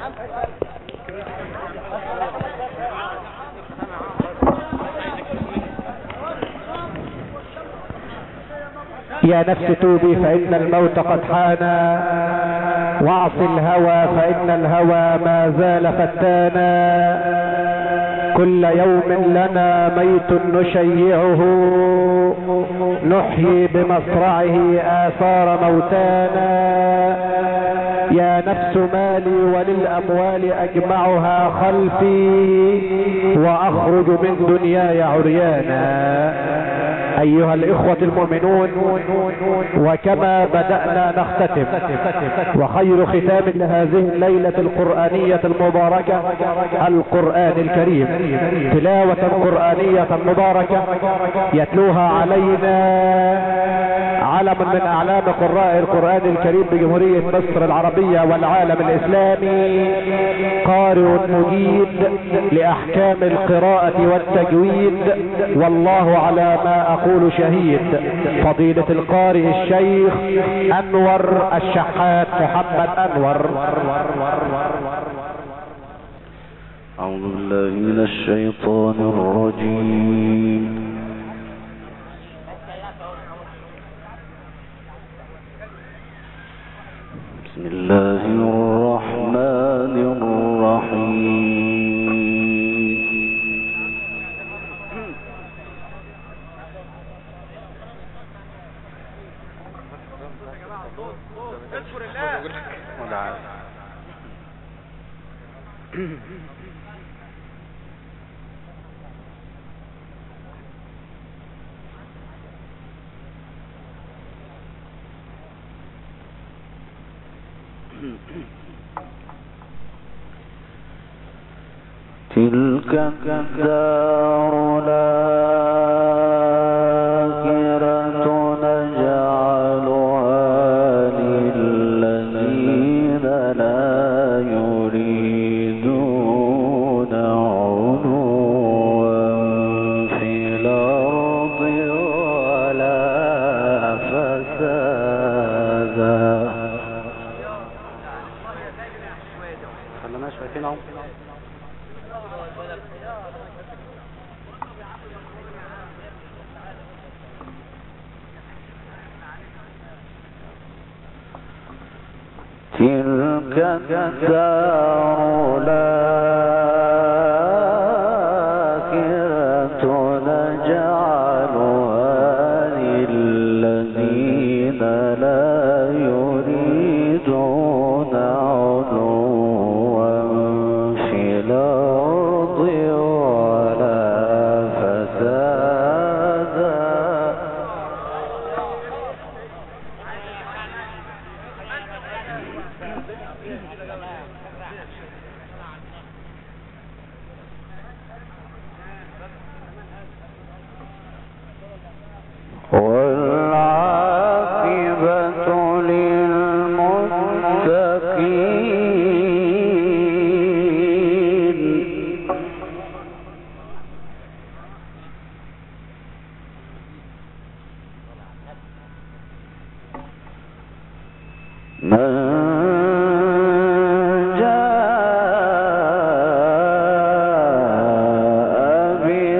يا نفس توبي فإن الموت قد حان، واعص الهوى فإن الهوى ما زال فتانا. كل يوم لنا ميت نشيعه، نحيي بمصرعه آثار موتانا. يا نفس مالي وللأموال أجمعها خلفي، وأخرج من دنياي عريانا. أيها الإخوة المؤمنون، وكما بدأنا نختتم، وخير ختام لهذه الليلة القرآنية المباركة القرآن الكريم، تلاوة قرآنية مباركة يتلوها علينا علم من أعلام قراء القرآن الكريم بجمهورية مصر العربية والعالم الإسلامي، قارئ مجيد لأحكام القراءة والتجويد، والله على ما أقول شهيد، فضيلة القارئ الشيخ أنور الشحات محمد أنور. أعوذ بالله من الشيطان الرجيم. بسم الله الرحمن الرحيم. تلك الدار الآخرة نجعلها للذين لا يريدون علوا في الأرض ولا فسادا. خلنا شويتين اهو. تلك الدار الآخرة نجعلها للذين لا يريدون علوا في الأرض ولا فسادا. والعاقبة للمتقين. من جاء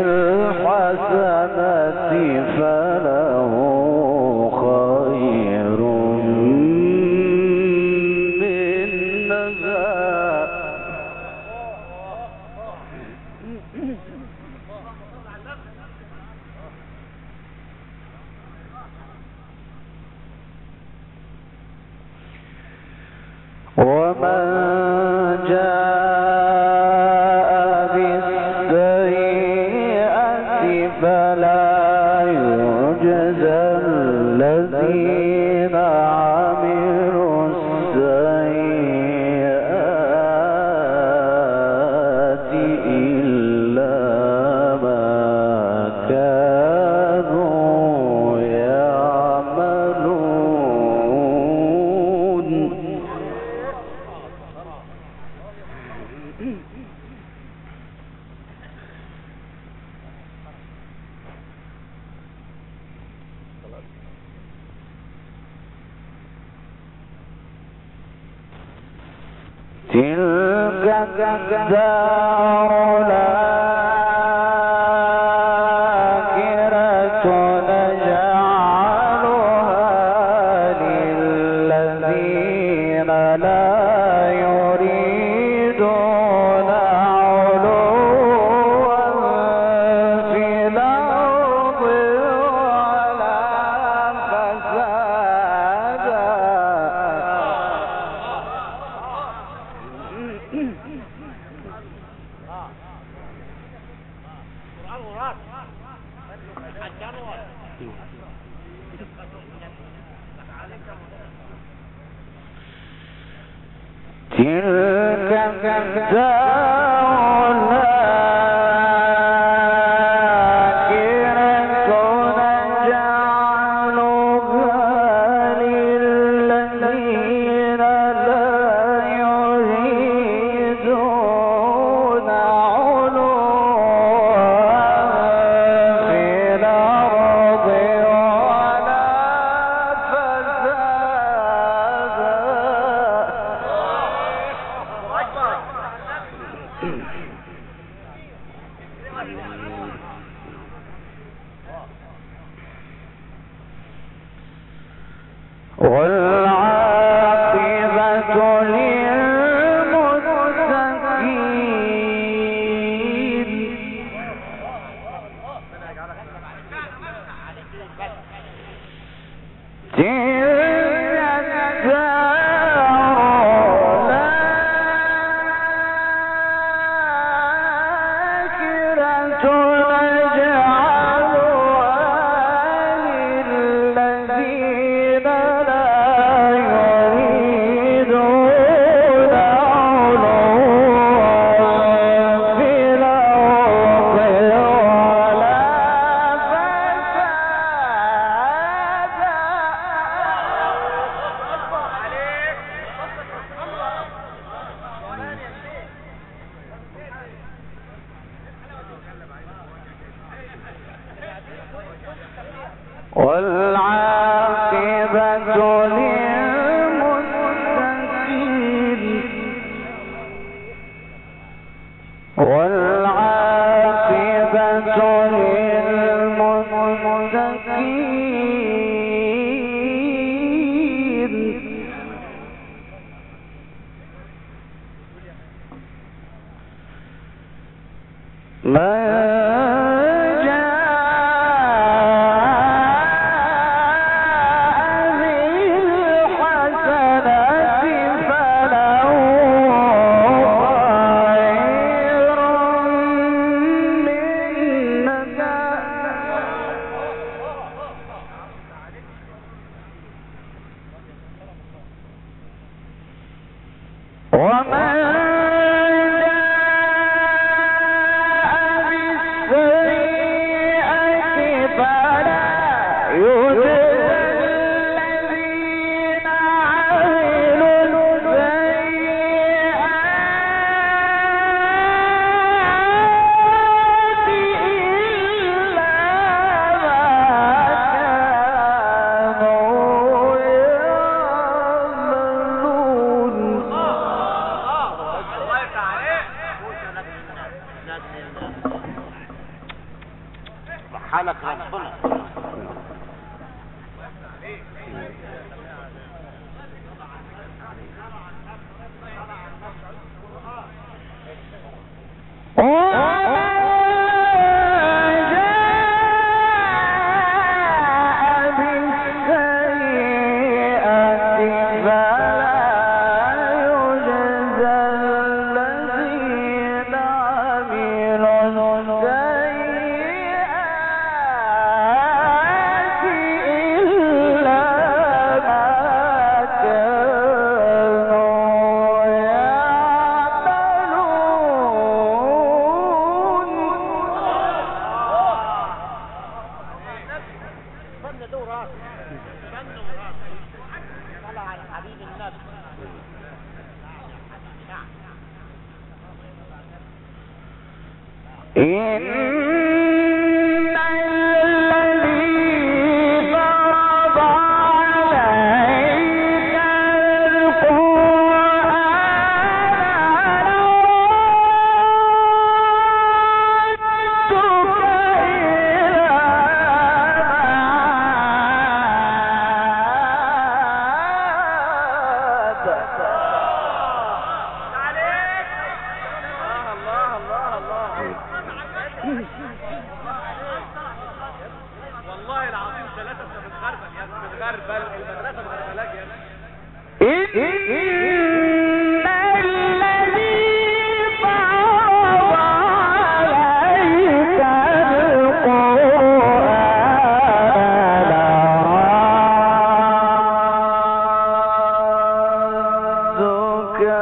بالحسنة فله خير منها. ومن جاء بالسيئة فلا يجزى الذين عملوا السيئات إلا ما كانوا يعملون. تلك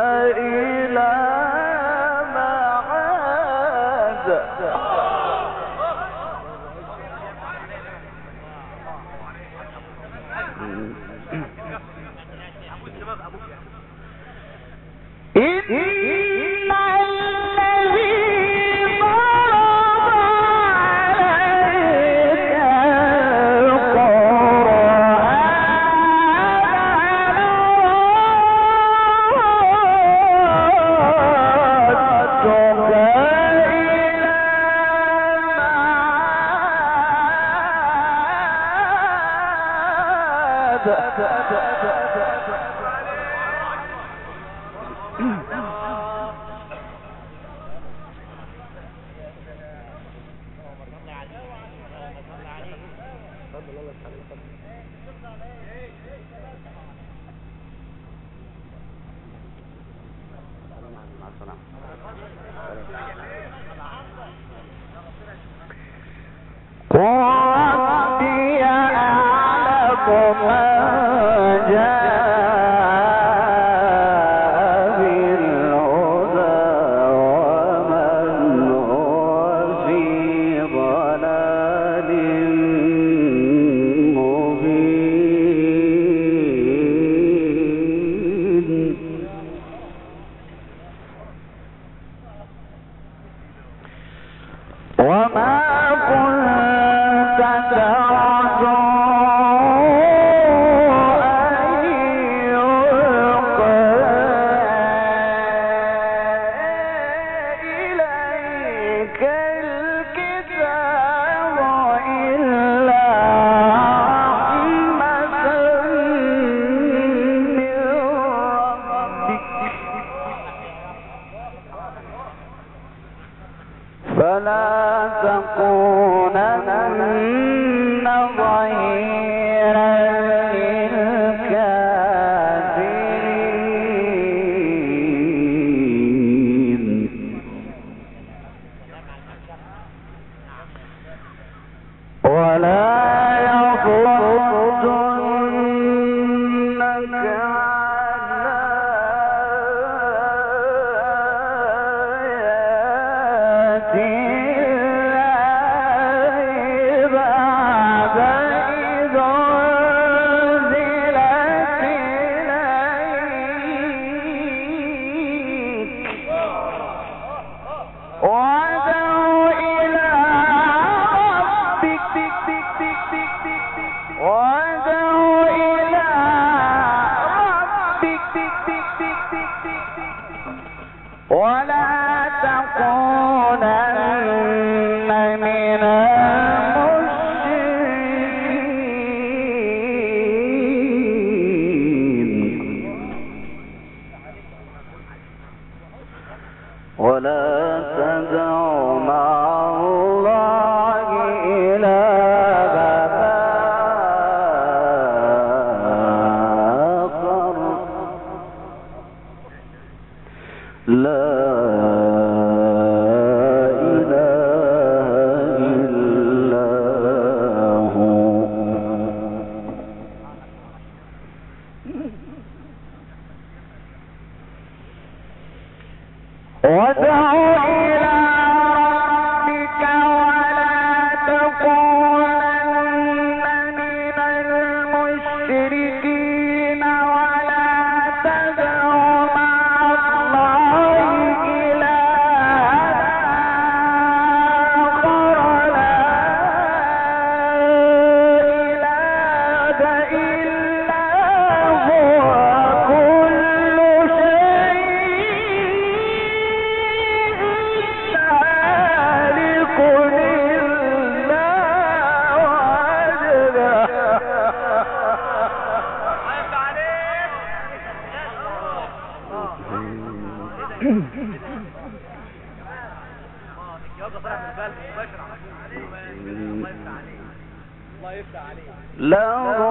إلى معاد ربي أعلم ما جاء بالهدى ومن هو في ضلال مبين وما كنت ترجو أن يلقى إليك الكتاب إلا رحمة من ربك فلا تكونن ظهيرا للكافرين ولا يصدنك ولا تكونن من المشركين ولا تدع مع الله إلها آخر لا إله إلا هو وادع إلى ربك ولا تكونن من المشركين ولا تدع مع الله إلها آخر لا إله إلا هو كل شيء هالك إلا له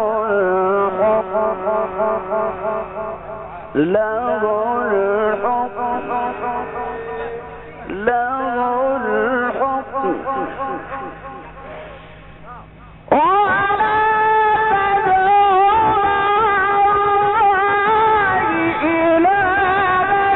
الحكم ولا تدع مع الله إلها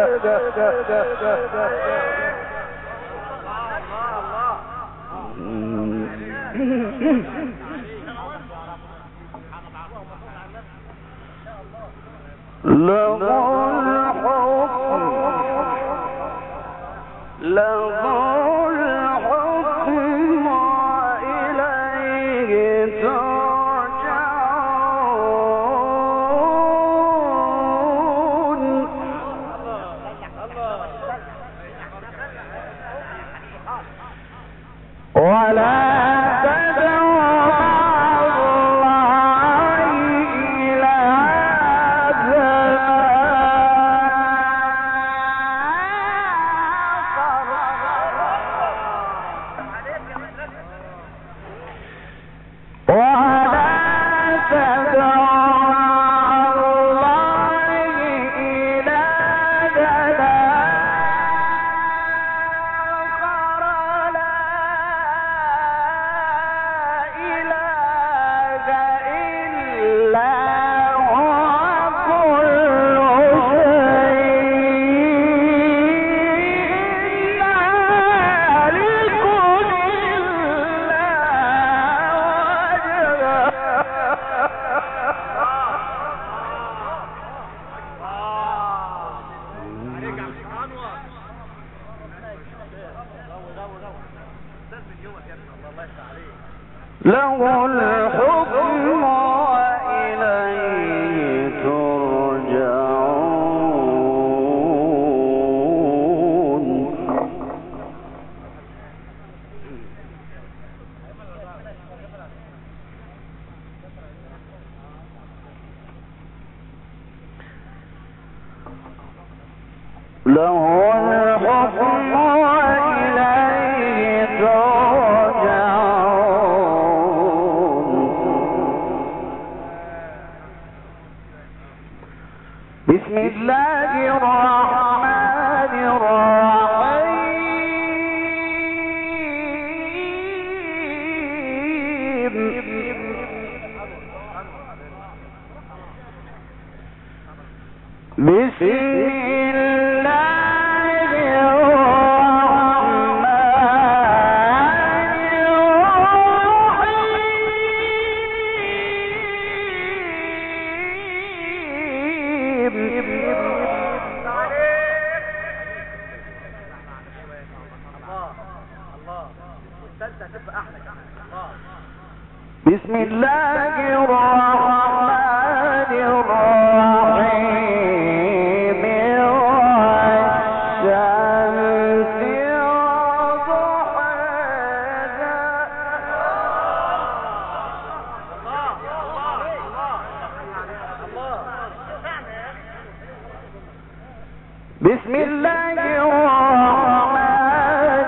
له الحكم وإليه ترجعون. له الحكم وإليه ترجعون. بسم الله الرحمن الرحيم. بسم بسم الله الرحمن الرحيم. والشمس وضحاها. بسم الله الرحمن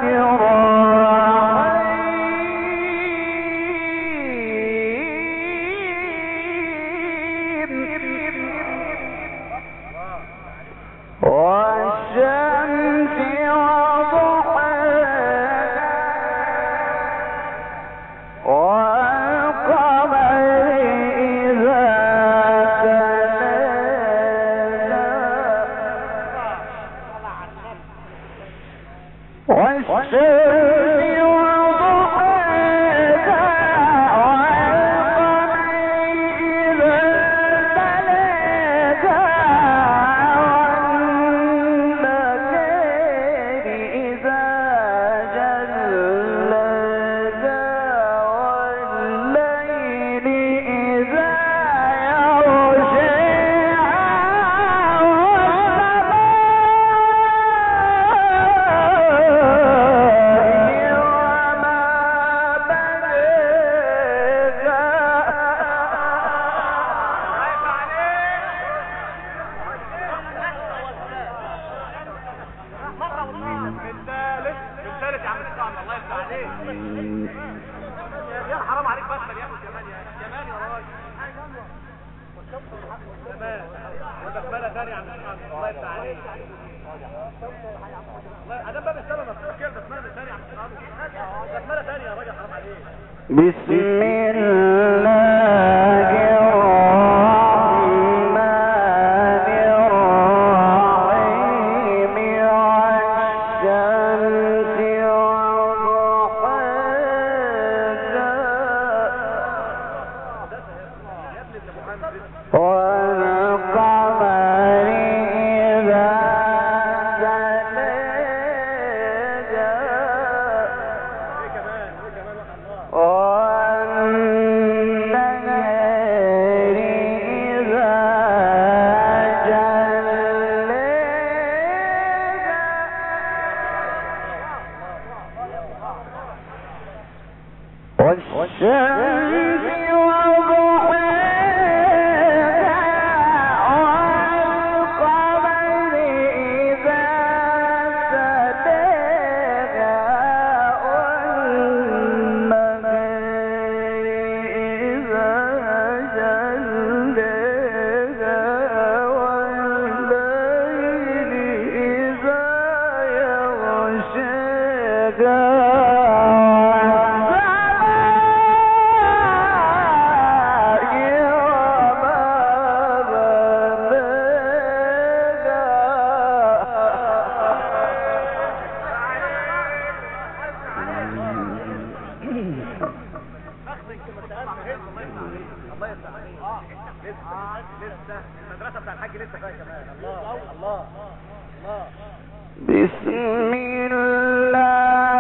الرحيم. والشمس وضحاها والقمر إذا تلاها والشمس وضحاها والقمر إذا تلاها والنهار إذا جلاها والليل إذا الثالث يا عم الاسلام. الله يفتح عليك يا حرام عليك بس يا ابو جمال يا جمال يا راجل جمال وبسمله ثانيه يا عم الاسلام. الله يفتح عليك الله ادام باب السنه مفتوح كده. بسمله ثانيه يا عم الاسلام. بسمله ثانيه يا راجل حرام عليك. بسم الله الرحمن الرحيم. لسه المدرسة بتاع الحاج لسه فيها كمان. الله الله الله. بسم الله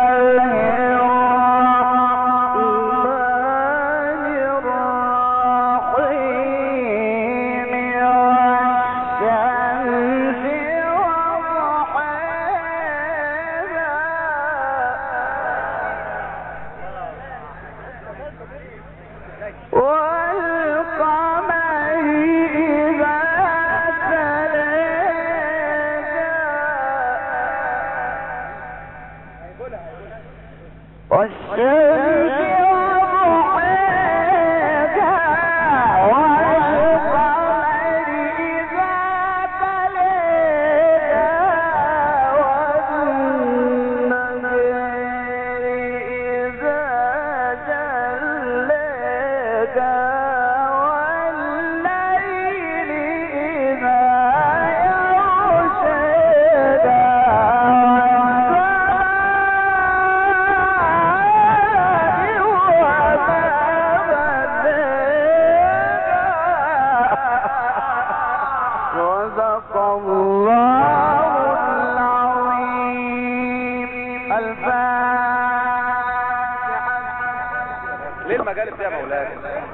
ليه المجالس يا مولانا؟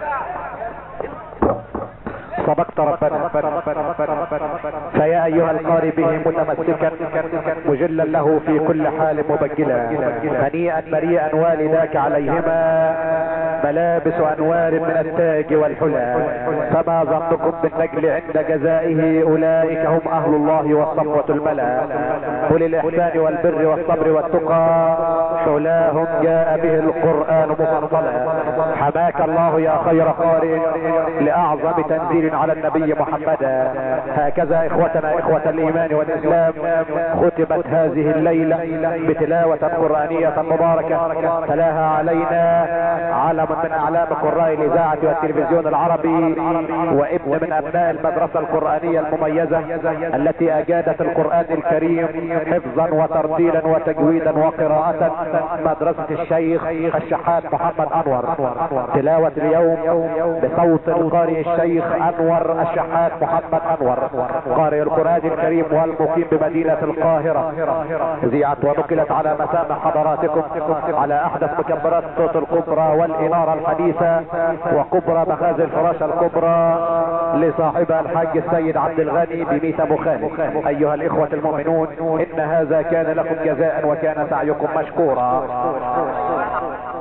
صدقت ربنا. فيا ايها القارئ به متمسكا مجلا له في كل حال مبجلا، هنيئا مريئا والداك عليهما ملابس انوار من التاج والحلى، فما ظنكم بالنجل عند جزائه؟ اولئك هم اهل الله والصفوة الملا، اولي الاحسان والبر والصبر والتقى، حلاهم جاء به القرآن مفصلا. حماك الله يا خير قارئ لاعظم تنزيل على النبي محمدا. هكذا اخوتنا اخوة الايمان والاسلام ختمت هذه الليلة بتلاوة قرآنية مباركة تلاها علينا علم من اعلام قراء الاذاعة والتلفزيون العربي، وابن من ابناء المدرسة القرآنية المميزة التي اجادت القرآن الكريم حفظا وترتيلا وتجويدا وقراءة، مدرسة الشيخ الشحات محمد انور. تلاوة اليوم بصوت القارئ الشيخ انور الشحات محمد انور، قارئ القرآن الكريم والمقيم بمدينة القاهرة. ذيعت ونقلت على مسامع حضراتكم على احدث مكبرات الصوت الكبرى والانارة الحديثة وكبرى مخازن الفراشة الكبرى لصاحبها الحاج السيد عبد الغني بميت ابو خالد. ايها الاخوة المؤمنون، ان هذا كان لكم جزاء وكان سعيكم مشكورا.